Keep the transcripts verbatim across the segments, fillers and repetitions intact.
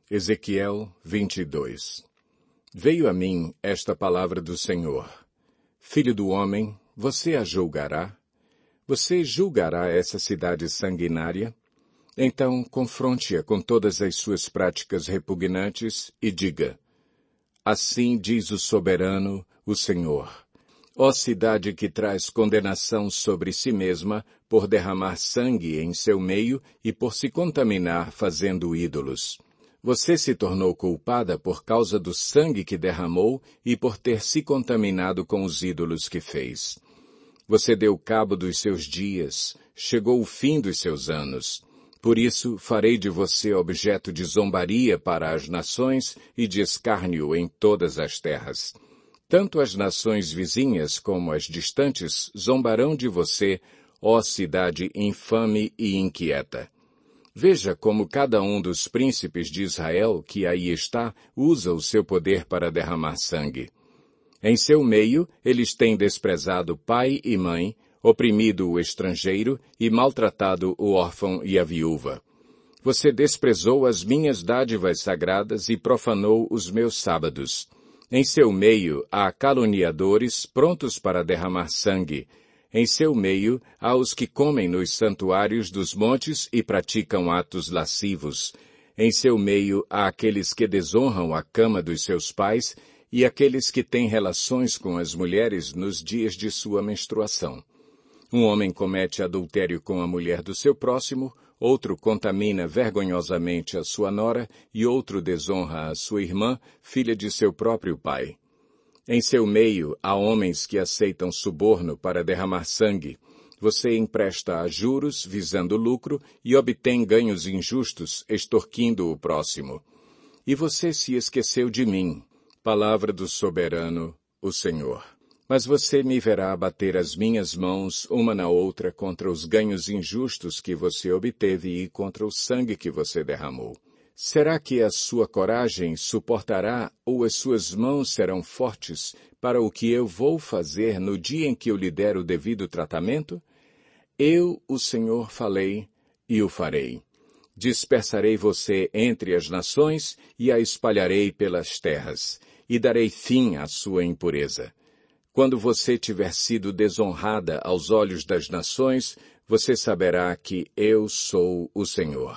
Ezequiel vinte e dois. Veio a mim esta palavra do Senhor. Filho do homem, você a julgará? Você julgará essa cidade sanguinária? Então confronte-a com todas as suas práticas repugnantes e diga: assim diz o soberano, o Senhor. Ó cidade que traz condenação sobre si mesma por derramar sangue em seu meio e por se contaminar fazendo ídolos. Você se tornou culpada por causa do sangue que derramou e por ter se contaminado com os ídolos que fez. Você deu cabo dos seus dias, chegou o fim dos seus anos. Por isso, farei de você objeto de zombaria para as nações e de escárnio em todas as terras. Tanto as nações vizinhas como as distantes zombarão de você, ó cidade infame e inquieta. Veja como cada um dos príncipes de Israel que aí está usa o seu poder para derramar sangue. Em seu meio, eles têm desprezado pai e mãe, oprimido o estrangeiro e maltratado o órfão e a viúva. Você desprezou as minhas dádivas sagradas e profanou os meus sábados. Em seu meio há caluniadores prontos para derramar sangue. Em seu meio há os que comem nos santuários dos montes e praticam atos lascivos. Em seu meio há aqueles que desonram a cama dos seus pais e aqueles que têm relações com as mulheres nos dias de sua menstruação. Um homem comete adultério com a mulher do seu próximo, outro contamina vergonhosamente a sua nora e outro desonra a sua irmã, filha de seu próprio pai. Em seu meio há homens que aceitam suborno para derramar sangue. Você empresta a juros, visando lucro, e obtém ganhos injustos, extorquindo o próximo. E você se esqueceu de mim, palavra do soberano, o Senhor. Mas você me verá bater as minhas mãos uma na outra contra os ganhos injustos que você obteve e contra o sangue que você derramou. Será que a sua coragem suportará ou as suas mãos serão fortes para o que eu vou fazer no dia em que eu lhe der o devido tratamento? Eu, o Senhor, falei e o farei. Dispersarei você entre as nações e a espalharei pelas terras, e darei fim à sua impureza. Quando você tiver sido desonrada aos olhos das nações, você saberá que eu sou o Senhor.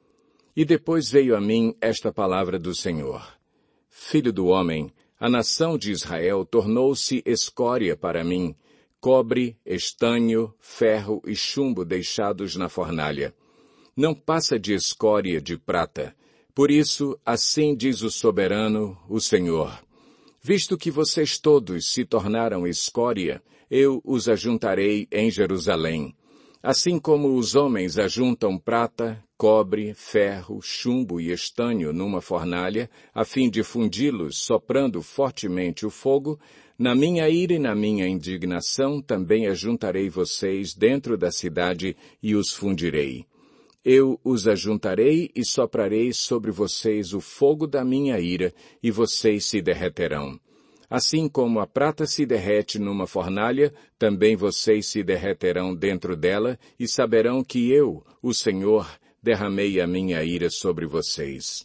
E depois veio a mim esta palavra do Senhor. Filho do homem, a nação de Israel tornou-se escória para mim, cobre, estanho, ferro e chumbo deixados na fornalha. Não passa de escória de prata. Por isso, assim diz o soberano, o Senhor. Visto que vocês todos se tornaram escória, eu os ajuntarei em Jerusalém. Assim como os homens ajuntam prata, cobre, ferro, chumbo e estanho numa fornalha, a fim de fundi-los soprando fortemente o fogo, na minha ira e na minha indignação também ajuntarei vocês dentro da cidade e os fundirei. Eu os ajuntarei e soprarei sobre vocês o fogo da minha ira, e vocês se derreterão. Assim como a prata se derrete numa fornalha, também vocês se derreterão dentro dela, e saberão que eu, o Senhor, derramei a minha ira sobre vocês.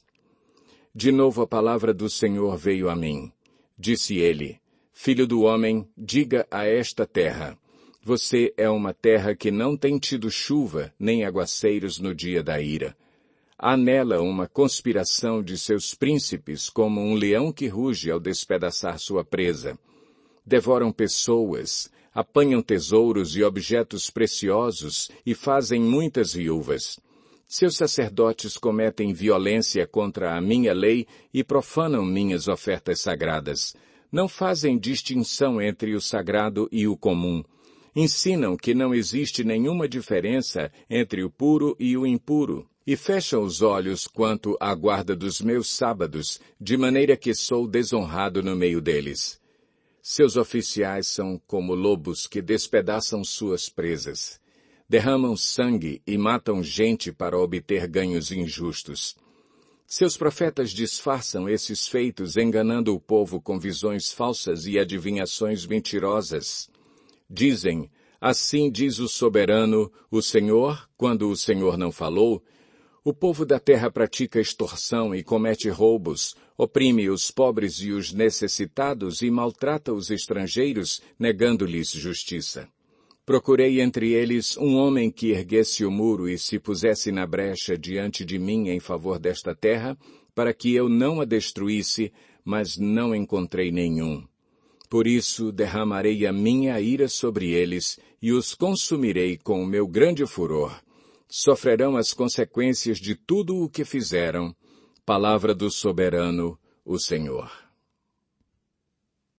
De novo a palavra do Senhor veio a mim. Disse ele: Filho do homem, diga a esta terra: você é uma terra que não tem tido chuva nem aguaceiros no dia da ira. Há nela uma conspiração de seus príncipes como um leão que ruge ao despedaçar sua presa. Devoram pessoas, apanham tesouros e objetos preciosos e fazem muitas viúvas. Seus sacerdotes cometem violência contra a minha lei e profanam minhas ofertas sagradas. Não fazem distinção entre o sagrado e o comum. Ensinam que não existe nenhuma diferença entre o puro e o impuro, e fecham os olhos quanto à guarda dos meus sábados, de maneira que sou desonrado no meio deles. Seus oficiais são como lobos que despedaçam suas presas. Derramam sangue e matam gente para obter ganhos injustos. Seus profetas disfarçam esses feitos, enganando o povo com visões falsas e adivinhações mentirosas. Dizem: assim diz o soberano, o Senhor, quando o Senhor não falou. O povo da terra pratica extorsão e comete roubos, oprime os pobres e os necessitados e maltrata os estrangeiros, negando-lhes justiça. Procurei entre eles um homem que erguesse o muro e se pusesse na brecha diante de mim em favor desta terra, para que eu não a destruísse, mas não encontrei nenhum. Por isso derramarei a minha ira sobre eles e os consumirei com o meu grande furor. Sofrerão as consequências de tudo o que fizeram. Palavra do soberano, o Senhor.